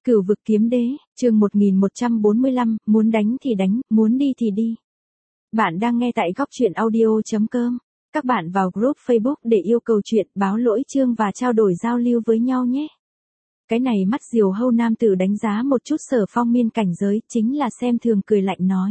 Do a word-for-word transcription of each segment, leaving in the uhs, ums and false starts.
Cửu vực kiếm đế, chương một nghìn một trăm bốn mươi lăm, muốn đánh thì đánh, muốn đi thì đi. Bạn đang nghe tại góc truyện audio chấm com. Các bạn vào group Facebook để yêu cầu chuyện, báo lỗi chương và trao đổi giao lưu với nhau nhé. Cái này mắt diều hâu nam tử đánh giá một chút Sở Phong miên cảnh giới, chính là xem thường cười lạnh nói.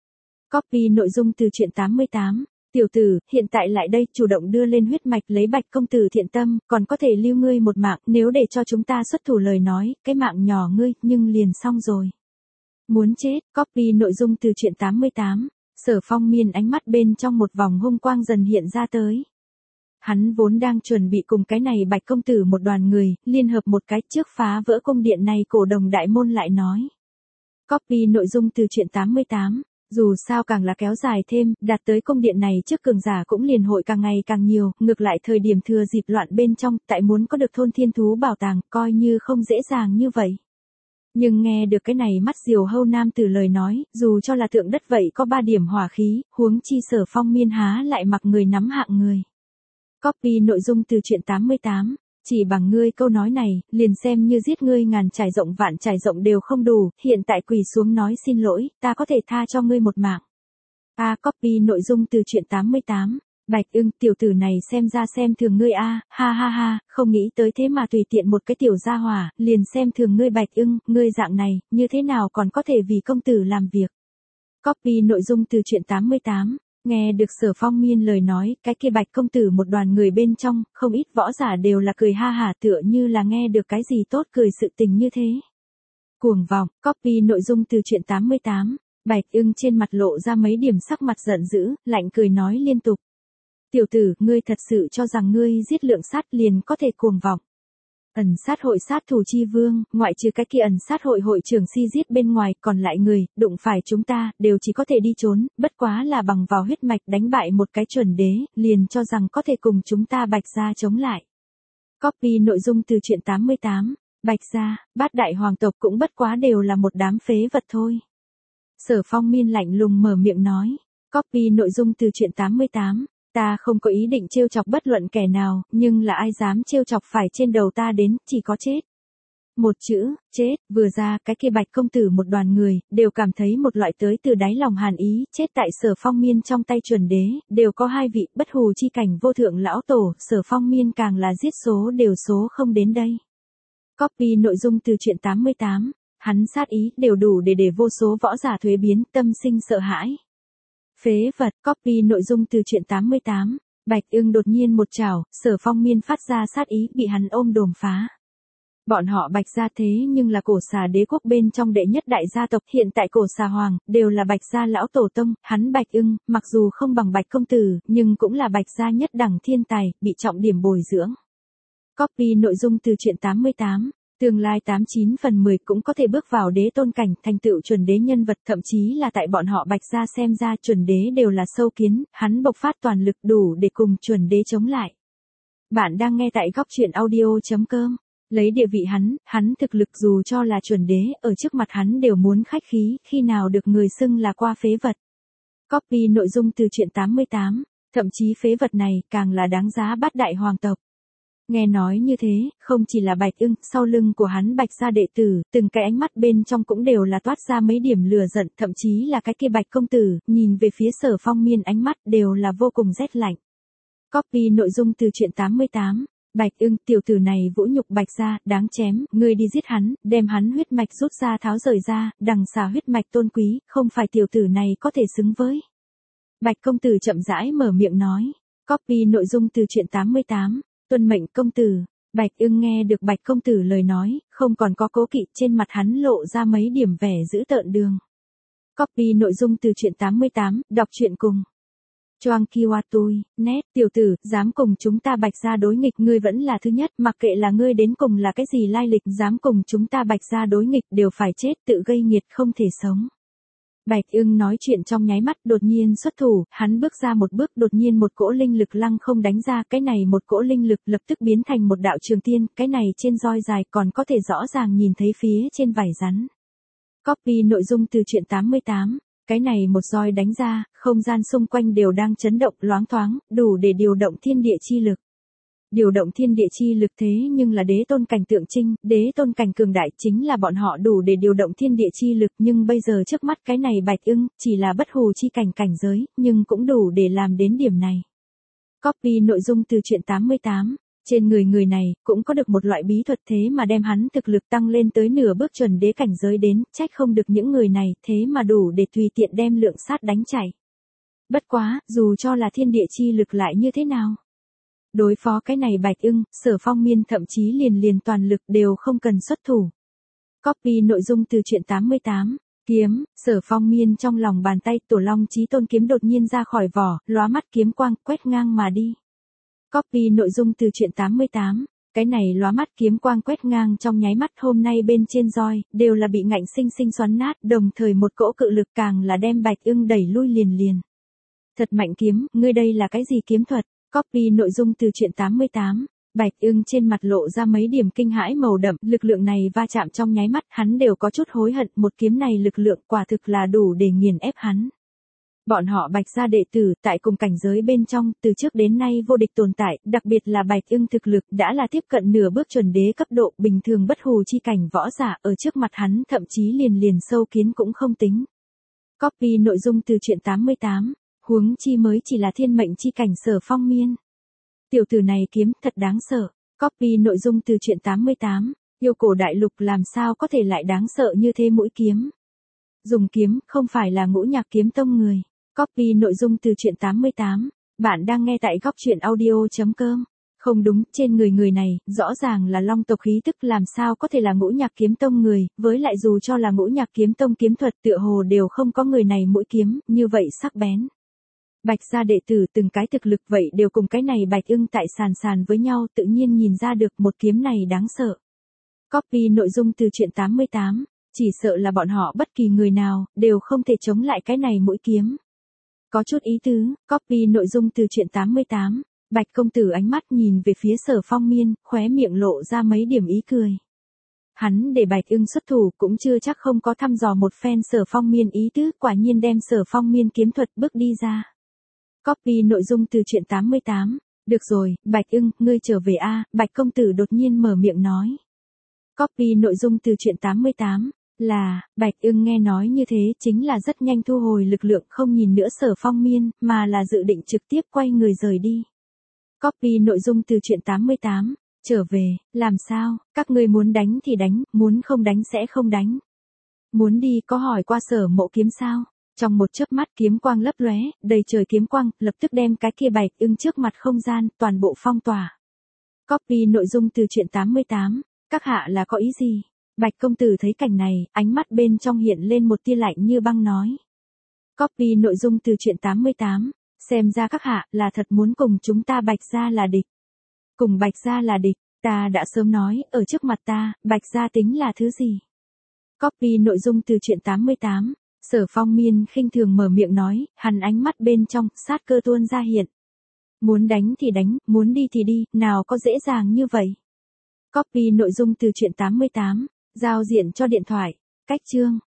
Copy nội dung từ truyện tám mươi tám. Tiểu tử, hiện tại lại đây, chủ động đưa lên huyết mạch lấy Bạch công tử thiện tâm, còn có thể lưu ngươi một mạng, nếu để cho chúng ta xuất thủ lời nói, cái mạng nhỏ ngươi, nhưng liền xong rồi. Muốn chết, copy nội dung từ truyện tám mươi tám. Sở Phong miên ánh mắt bên trong một vòng hung quang dần hiện ra tới. Hắn vốn đang chuẩn bị cùng cái này Bạch công tử một đoàn người, liên hợp một cái trước phá vỡ cung điện này cổ đồng đại môn lại nói. Copy nội dung từ truyện tám mươi tám. Dù sao càng là kéo dài thêm, đạt tới cung điện này trước cường giả cũng liền hội càng ngày càng nhiều, ngược lại thời điểm thừa dịp loạn bên trong, tại muốn có được thôn thiên thú bảo tàng, coi như không dễ dàng như vậy. Nhưng nghe được cái này mắt diều hâu nam tử lời nói, dù cho là tượng đất vậy có ba điểm hỏa khí, huống chi Sở Phong miên há lại mặc người nắm hạng người. Copy nội dung từ truyện tám mươi tám. Chỉ bằng ngươi câu nói này, liền xem như giết ngươi ngàn trải rộng vạn trải rộng đều không đủ, hiện tại quỳ xuống nói xin lỗi, ta có thể tha cho ngươi một mạng. A copy nội dung từ truyện tám mươi tám. Bạch ưng, tiểu tử này xem ra xem thường ngươi a, ha ha ha, không nghĩ tới thế mà tùy tiện một cái tiểu gia hỏa, liền xem thường ngươi Bạch ưng, ngươi dạng này, như thế nào còn có thể vì công tử làm việc. Copy nội dung từ truyện tám mươi tám. Nghe được Sở Phong miên lời nói, cái kia Bạch công tử một đoàn người bên trong, không ít võ giả đều là cười ha hả tựa như là nghe được cái gì tốt cười sự tình như thế. Cuồng vọng, copy nội dung từ truyện tám mươi tám. Bạch ưng trên mặt lộ ra mấy điểm sắc mặt giận dữ, lạnh cười nói liên tục. Tiểu tử, ngươi thật sự cho rằng ngươi giết lượng sát liền có thể cuồng vọng. Ẩn sát hội sát thủ chi vương, ngoại trừ cái kia ẩn sát hội hội trưởng si giết bên ngoài, còn lại người, đụng phải chúng ta, đều chỉ có thể đi trốn, bất quá là bằng vào huyết mạch đánh bại một cái chuẩn đế, liền cho rằng có thể cùng chúng ta Bạch gia chống lại. Copy nội dung từ truyện tám mươi tám. Bạch gia, bát đại hoàng tộc cũng bất quá đều là một đám phế vật thôi. Sở Phong miên lạnh lùng mở miệng nói. Copy nội dung từ truyện tám mươi tám. Ta không có ý định trêu chọc bất luận kẻ nào, nhưng là ai dám trêu chọc phải trên đầu ta đến, chỉ có chết. Một chữ, chết, vừa ra, cái kia Bạch công tử một đoàn người, đều cảm thấy một loại tới từ đáy lòng hàn ý, chết tại Sở Phong miên trong tay chuẩn đế, đều có hai vị, bất hù chi cảnh vô thượng lão tổ, Sở Phong miên càng là giết số đều số không đến đây. Copy nội dung từ truyện tám mươi tám, hắn sát ý, đều đủ để để vô số võ giả thuế biến, tâm sinh sợ hãi. Phế vật, copy nội dung từ truyện tám mươi tám. Bạch ưng đột nhiên một chảo, Sở Phong miên phát ra sát ý, bị hắn ôm đồm phá. Bọn họ Bạch gia thế nhưng là cổ xà đế quốc bên trong đệ nhất đại gia tộc, hiện tại cổ xà hoàng, đều là Bạch gia lão tổ tông, hắn Bạch ưng, mặc dù không bằng Bạch công tử, nhưng cũng là Bạch gia nhất đẳng thiên tài, bị trọng điểm bồi dưỡng. Copy nội dung từ truyện tám mươi tám. Tương lai tám chín phần mười cũng có thể bước vào đế tôn cảnh, thành tựu chuẩn đế nhân vật, thậm chí là tại bọn họ Bạch gia xem ra chuẩn đế đều là sâu kiến, hắn bộc phát toàn lực đủ để cùng chuẩn đế chống lại. Bạn đang nghe tại góc truyện audio chấm com. Lấy địa vị hắn, hắn thực lực dù cho là chuẩn đế, ở trước mặt hắn đều muốn khách khí, khi nào được người xưng là qua phế vật. Copy nội dung từ truyện tám mươi tám, thậm chí phế vật này càng là đáng giá bát đại hoàng tộc. Nghe nói như thế, không chỉ là Bạch ưng, sau lưng của hắn Bạch gia đệ tử, từng cái ánh mắt bên trong cũng đều là toát ra mấy điểm lửa giận, thậm chí là cái kia Bạch công tử, nhìn về phía Sở Phong miên ánh mắt đều là vô cùng rét lạnh. Copy nội dung từ truyện tám mươi tám. Bạch ưng, tiểu tử này vũ nhục Bạch gia, đáng chém, ngươi đi giết hắn, đem hắn huyết mạch rút ra tháo rời ra, đằng xà huyết mạch tôn quý, không phải tiểu tử này có thể xứng với. Bạch công tử chậm rãi mở miệng nói. Copy nội dung từ truyện tám mươi tám. Tuân mệnh công tử. Bạch ưng nghe được Bạch công tử lời nói, không còn có cố kỵ, trên mặt hắn lộ ra mấy điểm vẻ dữ tợn đường. Copy nội dung từ truyện tám mươi tám, đọc truyện cùng. Choang Kiwa tôi, nét, tiểu tử, dám cùng chúng ta Bạch gia đối nghịch, ngươi vẫn là thứ nhất, mặc kệ là ngươi đến cùng là cái gì lai lịch, dám cùng chúng ta Bạch gia đối nghịch đều phải chết, tự gây nghiệt không thể sống. Bạch ưng nói chuyện trong nháy mắt, đột nhiên xuất thủ, hắn bước ra một bước, đột nhiên một cỗ linh lực lăng không đánh ra, cái này một cỗ linh lực lập tức biến thành một đạo trường tiên, cái này trên roi dài còn có thể rõ ràng nhìn thấy phía trên vảy rắn. Copy nội dung từ truyện tám mươi tám, cái này một roi đánh ra, không gian xung quanh đều đang chấn động loáng thoáng, đủ để điều động thiên địa chi lực. Điều động thiên địa chi lực thế nhưng là đế tôn cảnh tượng trưng, đế tôn cảnh cường đại chính là bọn họ đủ để điều động thiên địa chi lực, nhưng bây giờ trước mắt cái này Bạch Ưng, chỉ là bất hù chi cảnh cảnh giới, nhưng cũng đủ để làm đến điểm này. Copy nội dung từ truyện tám mươi tám. Trên người người này, cũng có được một loại bí thuật thế mà đem hắn thực lực tăng lên tới nửa bước chuẩn đế cảnh giới đến, trách không được những người này, thế mà đủ để tùy tiện đem lượng sát đánh chảy. Bất quá, dù cho là thiên địa chi lực lại như thế nào. Đối phó cái này Bạch Ưng, Sở Phong Miên thậm chí liền liền toàn lực đều không cần xuất thủ. Copy nội dung từ truyện tám mươi tám. Kiếm, Sở Phong Miên trong lòng bàn tay Tổ Long Chí Tôn kiếm đột nhiên ra khỏi vỏ, lóa mắt kiếm quang, quét ngang mà đi. Copy nội dung từ truyện tám mươi tám. Cái này lóa mắt kiếm quang quét ngang trong nháy mắt hôm nay bên trên roi, đều là bị ngạnh sinh sinh xoắn nát, đồng thời một cỗ cự lực càng là đem Bạch Ưng đẩy lui liền liền. Thật mạnh kiếm, ngươi đây là cái gì kiếm thuật? Copy nội dung từ truyện tám mươi tám. Bạch Ưng trên mặt lộ ra mấy điểm kinh hãi màu đậm, lực lượng này va chạm trong nháy mắt, hắn đều có chút hối hận, một kiếm này lực lượng quả thực là đủ để nghiền ép hắn. Bọn họ Bạch gia đệ tử, tại cùng cảnh giới bên trong, từ trước đến nay vô địch tồn tại, đặc biệt là Bạch Ưng thực lực đã là tiếp cận nửa bước chuẩn đế cấp độ, bình thường bất hù chi cảnh võ giả, ở trước mặt hắn thậm chí liền liền sâu kiến cũng không tính. Copy nội dung từ truyện tám mươi tám. Huống chi mới chỉ là thiên mệnh chi cảnh Sở Phong Miên. Tiểu tử này kiếm thật đáng sợ. Copy nội dung từ truyện tám mươi tám. Yêu cổ đại lục làm sao có thể lại đáng sợ như thế mũi kiếm. Dùng kiếm không phải là Ngũ Nhạc Kiếm Tông người. Copy nội dung từ truyện tám mươi tám. Bạn đang nghe tại góc truyện audio.com. Không đúng, trên người người này, rõ ràng là long tộc khí tức làm sao có thể là Ngũ Nhạc Kiếm Tông người, với lại dù cho là Ngũ Nhạc Kiếm Tông kiếm thuật tựa hồ đều không có người này mũi kiếm, như vậy sắc bén. Bạch gia đệ tử từng cái thực lực vậy đều cùng cái này Bạch Ưng tại sàn sàn với nhau, tự nhiên nhìn ra được một kiếm này đáng sợ. Copy nội dung từ truyện tám mươi tám. Chỉ sợ là bọn họ bất kỳ người nào, đều không thể chống lại cái này mũi kiếm. Có chút ý tứ. Copy nội dung từ truyện tám mươi tám. Bạch công tử ánh mắt nhìn về phía Sở Phong Miên, khóe miệng lộ ra mấy điểm ý cười. Hắn để Bạch Ưng xuất thủ cũng chưa chắc không có thăm dò một phen Sở Phong Miên ý tứ, quả nhiên đem Sở Phong Miên kiếm thuật bước đi ra. Copy nội dung từ truyện tám mươi tám. Được rồi, Bạch Ưng, ngươi trở về a, Bạch công tử đột nhiên mở miệng nói. Copy nội dung từ truyện tám mươi tám. Là, Bạch Ưng nghe nói như thế chính là rất nhanh thu hồi lực lượng không nhìn nữa Sở Phong Miên, mà là dự định trực tiếp quay người rời đi. Copy nội dung từ truyện tám mươi tám. Trở về, làm sao, các ngươi muốn đánh thì đánh, muốn không đánh sẽ không đánh. Muốn đi có hỏi qua Sở Mộ Kiếm sao? Trong một chớp mắt kiếm quang lấp lóe, đầy trời kiếm quang, lập tức đem cái kia Bạch Ưng trước mặt không gian, toàn bộ phong tỏa. Copy nội dung từ truyện tám mươi tám. Các hạ là có ý gì? Bạch công tử thấy cảnh này, ánh mắt bên trong hiện lên một tia lạnh như băng nói. Copy nội dung từ truyện tám mươi tám. Xem ra các hạ là thật muốn cùng chúng ta Bạch gia là địch. Cùng Bạch gia là địch, ta đã sớm nói, ở trước mặt ta, Bạch gia tính là thứ gì? Copy nội dung từ truyện tám mươi tám. Sở Phong Miên khinh thường mở miệng nói, hắn ánh mắt bên trong, sát cơ tuôn ra hiện. Muốn đánh thì đánh, muốn đi thì đi, nào có dễ dàng như vậy. Copy nội dung từ truyện tám mươi tám. Giao diện cho điện thoại. Cách chương.